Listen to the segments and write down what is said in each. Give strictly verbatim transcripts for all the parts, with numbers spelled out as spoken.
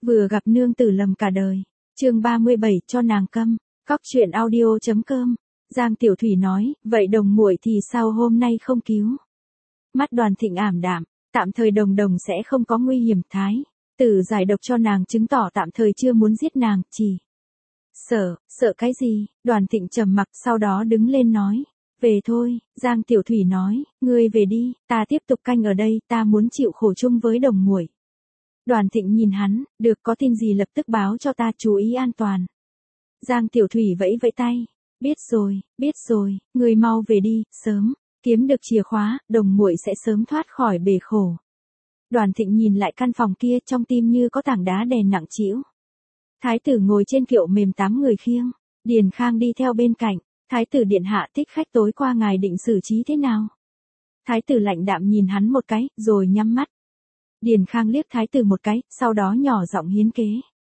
Vừa gặp nương tử lầm cả đời. Chương ba mươi bảy cho nàng câm. Cóc truyện audio chấm com. Giang Tiểu Thủy nói, vậy đồng muội thì sao hôm nay không cứu? Mắt Đoàn Thịnh ảm đạm, tạm thời đồng đồng sẽ không có nguy hiểm. Thái tử giải độc cho nàng chứng tỏ tạm thời chưa muốn giết nàng, chỉ sợ, sợ cái gì? Đoàn Thịnh trầm mặc, sau đó đứng lên nói, về thôi. Giang Tiểu Thủy nói, ngươi về đi, ta tiếp tục canh ở đây, ta muốn chịu khổ chung với đồng muội. Đoàn Thịnh nhìn hắn, được, có tin gì lập tức báo cho ta, chú ý an toàn. Giang Tiểu Thủy vẫy vẫy tay, biết rồi, biết rồi, ngươi mau về đi, sớm kiếm được chìa khóa, đồng muội sẽ sớm thoát khỏi bể khổ. Đoàn Thịnh nhìn lại căn phòng kia, trong tim như có tảng đá đè nặng trĩu. Thái tử ngồi trên kiệu mềm tám người khiêng, Điền Khang đi theo bên cạnh. Thái tử điện hạ, thích khách tối qua ngài định xử trí thế nào? Thái tử lạnh đạm nhìn hắn một cái, rồi nhắm mắt. Điền Khang liếc thái tử một cái, sau đó nhỏ giọng hiến kế.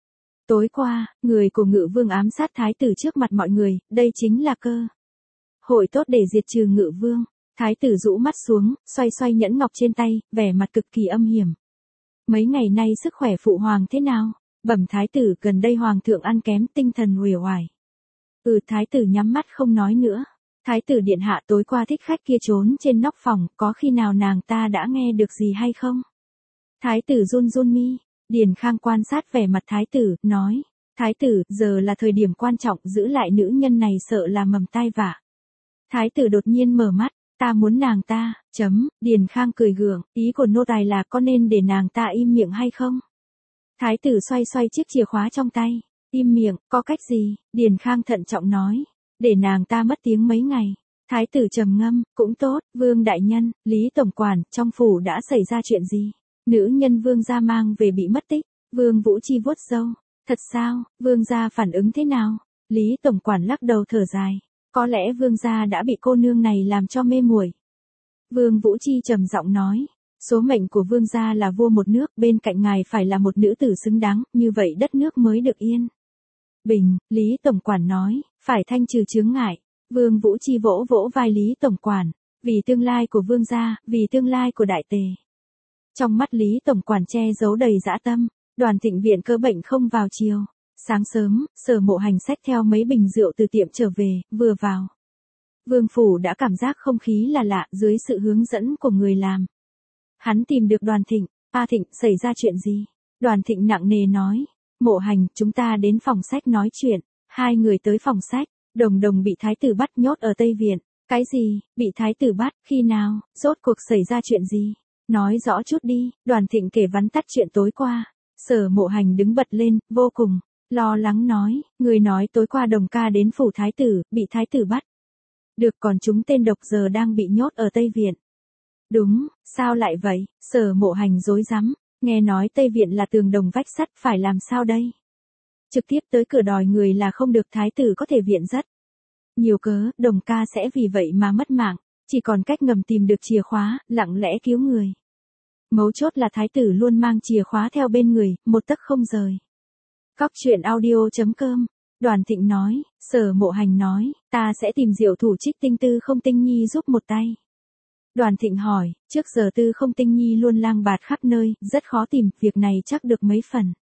Tối qua, người của Ngự Vương ám sát thái tử trước mặt mọi người, đây chính là cơ hội tốt để diệt trừ Ngự Vương. Thái tử rũ mắt xuống, xoay xoay nhẫn ngọc trên tay, vẻ mặt cực kỳ âm hiểm. Mấy ngày nay sức khỏe phụ hoàng thế nào? Bẩm thái tử, gần đây hoàng thượng ăn kém, tinh thần uể oải. Ừ, thái tử nhắm mắt không nói nữa. Thái tử điện hạ, tối qua thích khách kia trốn trên nóc phòng, có khi nào nàng ta đã nghe được gì hay không? Thái tử run run mi. Điền Khang quan sát vẻ mặt thái tử, nói, thái tử, giờ là thời điểm quan trọng, giữ lại nữ nhân này sợ là mầm tai vạ. Thái tử đột nhiên mở mắt, ta muốn nàng ta, chấm. Điền Khang cười gượng, ý của nô tài là có nên để nàng ta im miệng hay không? Thái tử xoay xoay chiếc chìa khóa trong tay. Im miệng, có cách gì? Điền Khang thận trọng nói, để nàng ta mất tiếng mấy ngày. Thái tử trầm ngâm, cũng tốt. Vương đại nhân, Lý tổng quản, trong phủ đã xảy ra chuyện gì? Nữ nhân Vương gia mang về bị mất tích. Vương Vũ Chi vuốt râu, thật sao? Vương gia phản ứng thế nào? Lý tổng quản lắc đầu thở dài, có lẽ Vương gia đã bị cô nương này làm cho mê muội. Vương Vũ Chi trầm giọng nói, số mệnh của Vương gia là vua một nước, bên cạnh ngài phải là một nữ tử xứng đáng, như vậy đất nước mới được yên bình. Lý tổng quản nói, phải thanh trừ chướng ngại. Vương Vũ Chi vỗ vỗ vai Lý tổng quản, vì tương lai của Vương gia, vì tương lai của đại tề. Trong mắt Lý tổng quản che giấu đầy dã tâm. Đoàn Thịnh viện cơ bệnh không vào chiều. Sáng sớm, Sở Mộ Hành xách theo mấy bình rượu từ tiệm trở về, vừa vào vương phủ đã cảm giác không khí là lạ, dưới sự hướng dẫn của người làm. Hắn tìm được Đoàn Thịnh. A Thịnh, xảy ra chuyện gì? Đoàn Thịnh nặng nề nói, Mộ Hành, chúng ta đến phòng sách nói chuyện. Hai người tới phòng sách, Đồng Đồng bị thái tử bắt nhốt ở Tây Viện. Cái gì? Bị thái tử bắt, khi nào? Rốt cuộc xảy ra chuyện gì? Nói rõ chút đi. Đoàn Thịnh kể vắn tắt chuyện tối qua. Sở Mộ Hành đứng bật lên, vô cùng lo lắng nói, người nói tối qua Đồng ca đến phủ thái tử, bị thái tử bắt. Được, còn chúng tên độc giờ đang bị nhốt ở Tây Viện. Đúng, sao lại vậy? Sở Mộ Hành rối rắm, nghe nói Tây Viện là tường đồng vách sắt, phải làm sao đây? Trực tiếp tới cửa đòi người là không được, thái tử có thể viện rất nhiều cớ, Đồng ca sẽ vì vậy mà mất mạng, chỉ còn cách ngầm tìm được chìa khóa, lặng lẽ cứu người. Mấu chốt là thái tử luôn mang chìa khóa theo bên người, một tấc không rời. Cóc truyện audio chấm com. Đoàn Thịnh nói, Sở Mộ Hành nói, ta sẽ tìm diệu thủ Trích Tinh Tư Không Tinh Nhi giúp một tay. Đoàn Thịnh hỏi, trước giờ Tư Không Tinh Nhi luôn lang bạt khắp nơi, rất khó tìm, việc này chắc được mấy phần.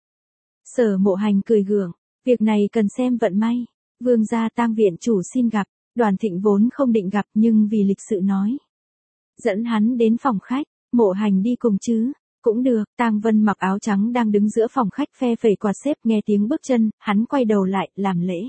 Sở Mộ Hành cười gượng, việc này cần xem vận may. Vương gia tang viện chủ xin gặp. Đoàn Thịnh vốn không định gặp, nhưng vì lịch sự nói, dẫn hắn đến phòng khách. Mộ Hành đi cùng chứ? Cũng được. Tang Vân mặc áo trắng đang đứng giữa phòng khách phe phẩy quạt xếp, nghe tiếng bước chân, hắn quay đầu lại, làm lễ.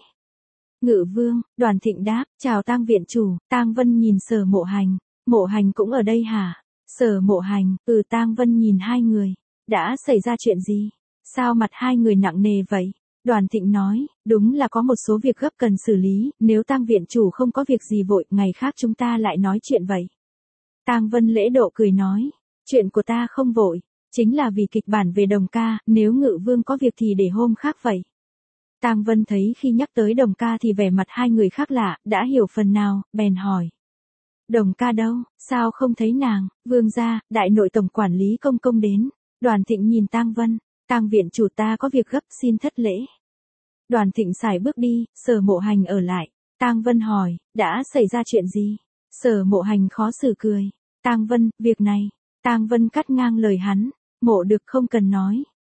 Ngự Vương. Đoàn Thịnh đáp, chào Tang viện chủ. Tang Vân nhìn Sở Mộ Hành, Mộ Hành cũng ở đây hả? Sở Mộ Hành, ừ. Tang Vân nhìn hai người, đã xảy ra chuyện gì? Sao mặt hai người nặng nề vậy? Đoàn Thịnh nói, đúng là có một số việc gấp cần xử lý, nếu Tang viện chủ không có việc gì vội, ngày khác chúng ta lại nói chuyện vậy. Tang Vân lễ độ cười nói, chuyện của ta không vội, chính là vì kịch bản về Đồng ca, nếu Ngự Vương có việc thì để hôm khác vậy. Tang Vân thấy khi nhắc tới Đồng ca thì vẻ mặt hai người khác lạ, đã hiểu phần nào, bèn hỏi. Đồng ca đâu, sao không thấy nàng? Vương gia, đại nội tổng quản lý công công đến. Đoàn Thịnh nhìn Tang Vân, Tang viện chủ, ta có việc gấp, xin thất lễ. Đoàn Thịnh xài bước đi, Sở Mộ Hành ở lại. Tang Vân hỏi, đã xảy ra chuyện gì? Sở Mộ Hành khó xử cười. Tang Vân, việc này. Tang Vân cắt ngang lời hắn, Mộ được không cần nói.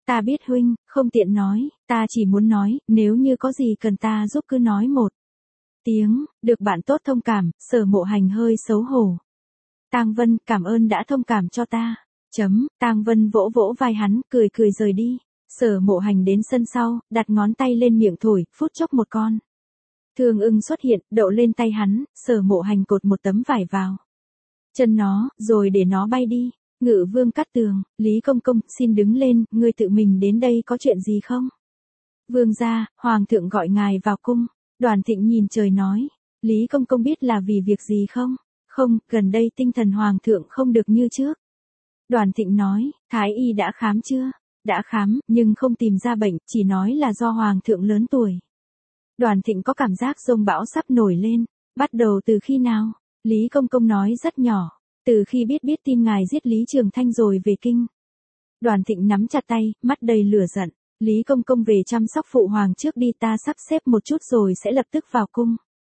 Ta biết huynh, không tiện nói, ta chỉ muốn nói, nếu như có gì cần ta giúp cứ nói một tiếng, được bạn tốt thông cảm, Sở Mộ Hành hơi xấu hổ. Tang Vân, cảm ơn đã thông cảm cho ta. Chấm, Tang Vân vỗ vỗ vai hắn, cười cười rời đi. Sở Mộ Hành đến sân sau, đặt ngón tay lên miệng thổi, phút chốc một con thương ưng xuất hiện, đậu lên tay hắn, Sở Mộ Hành cột một tấm vải vào chân nó, rồi để nó bay đi. Ngự Vương Cát Tường, Lý Công Công, xin đứng lên, ngươi tự mình đến đây có chuyện gì không? Vương gia, Hoàng thượng gọi ngài vào cung. Đoàn Thịnh nhìn trời nói, Lý Công Công biết là vì việc gì không? Không, gần đây tinh thần Hoàng thượng không được như trước. Đoàn Thịnh nói, Thái y đã khám chưa? Đã khám, nhưng không tìm ra bệnh, chỉ nói là do Hoàng thượng lớn tuổi. Đoàn Thịnh có cảm giác giông bão sắp nổi lên. Bắt đầu từ khi nào? Lý Công Công nói rất nhỏ. Từ khi biết biết tin ngài giết Lý Trường Thanh rồi về kinh. Đoàn Thịnh nắm chặt tay, mắt đầy lửa giận. Lý Công Công về chăm sóc phụ hoàng trước đi, ta sắp xếp một chút rồi sẽ lập tức vào cung.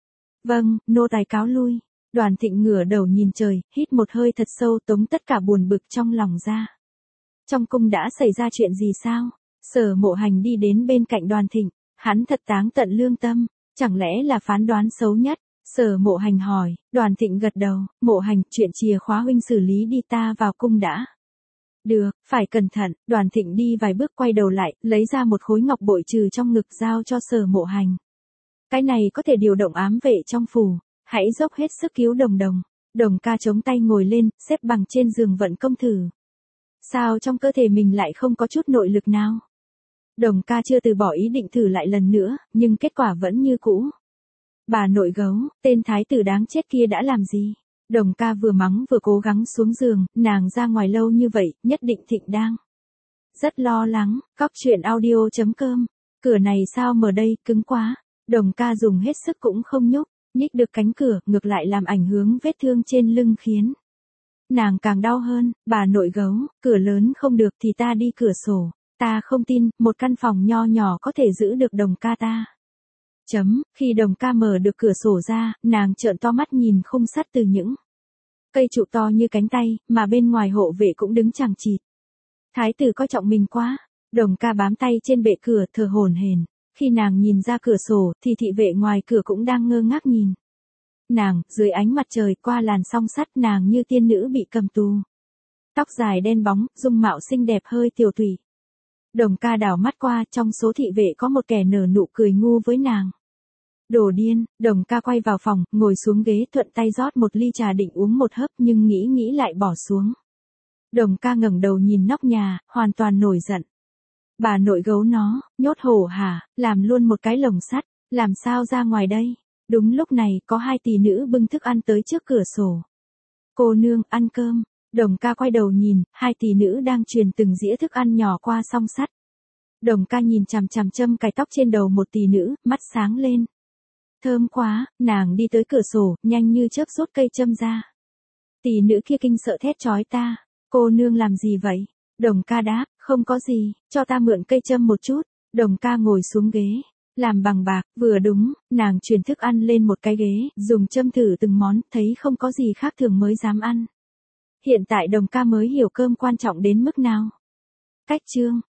Vâng, nô tài cáo lui. Đoàn Thịnh ngửa đầu nhìn trời, hít một hơi thật sâu, tống tất cả buồn bực trong lòng ra. Trong cung đã xảy ra chuyện gì sao? Sở Mộ Hành đi đến bên cạnh Đoàn Thịnh, hắn thật táng tận lương tâm, chẳng lẽ là phán đoán xấu nhất? Sở Mộ Hành hỏi. Đoàn Thịnh gật đầu, Mộ Hành, chuyện chìa khóa huynh xử lý đi, ta vào cung đã. Được, phải cẩn thận. Đoàn Thịnh đi vài bước quay đầu lại, lấy ra một khối ngọc bội trừ trong ngực giao cho Sở Mộ Hành. Cái này có thể điều động ám vệ trong phủ, hãy dốc hết sức cứu Đồng Đồng. Đồng ca chống tay ngồi lên, xếp bằng trên giường vận công thử. Sao trong cơ thể mình lại không có chút nội lực nào? Đồng ca chưa từ bỏ ý định thử lại lần nữa, nhưng kết quả vẫn như cũ. Bà nội gấu, tên thái tử đáng chết kia đã làm gì? Đồng ca vừa mắng vừa cố gắng xuống giường, nàng ra ngoài lâu như vậy, nhất định Thịnh đang rất lo lắng. Cóc truyện audio chấm com. Cửa này sao mở đây, cứng quá. Đồng ca dùng hết sức cũng không nhúc, nhích được cánh cửa, ngược lại làm ảnh hưởng vết thương trên lưng khiến nàng càng đau hơn. Bà nội gấu, cửa lớn không được thì ta đi cửa sổ. Ta không tin, một căn phòng nho nhỏ có thể giữ được đồng ca ta. Chấm, khi đồng ca mở được cửa sổ ra, nàng trợn to mắt nhìn khung sắt từ những cây trụ to như cánh tay, mà bên ngoài hộ vệ cũng đứng chằng chịt. Thái tử coi trọng mình quá. Đồng ca bám tay trên bệ cửa, thở hổn hển. Khi nàng nhìn ra cửa sổ, thì thị vệ ngoài cửa cũng đang ngơ ngác nhìn nàng. Dưới ánh mặt trời, qua làn song sắt, nàng như tiên nữ bị cầm tù. Tóc dài đen bóng, dung mạo xinh đẹp hơi tiều tụy. Đồng ca đảo mắt qua, trong số thị vệ có một kẻ nở nụ cười ngu với nàng. Đồ điên. Đồng ca quay vào phòng, ngồi xuống ghế, thuận tay rót một ly trà định uống một hớp, nhưng nghĩ nghĩ lại bỏ xuống. Đồng ca ngẩng đầu nhìn nóc nhà, hoàn toàn nổi giận. Bà nội gấu nó, nhốt hổ hả, làm luôn một cái lồng sắt, làm sao ra ngoài đây? Đúng lúc này, có hai tỷ nữ bưng thức ăn tới trước cửa sổ. Cô nương, ăn cơm. Đồng ca quay đầu nhìn, hai tỷ nữ đang truyền từng dĩa thức ăn nhỏ qua song sắt. Đồng ca nhìn chằm chằm châm cài tóc trên đầu một tỷ nữ, mắt sáng lên. Thơm quá. Nàng đi tới cửa sổ, nhanh như chớp rút cây châm ra. Tỷ nữ kia kinh sợ thét chói ta. Cô nương làm gì vậy? Đồng ca đáp, không có gì, cho ta mượn cây châm một chút. Đồng ca ngồi xuống ghế, làm bằng bạc, vừa đúng, nàng truyền thức ăn lên một cái ghế, dùng châm thử từng món, thấy không có gì khác thường mới dám ăn. Hiện tại đồng ca mới hiểu cơm quan trọng đến mức nào. Cách chương.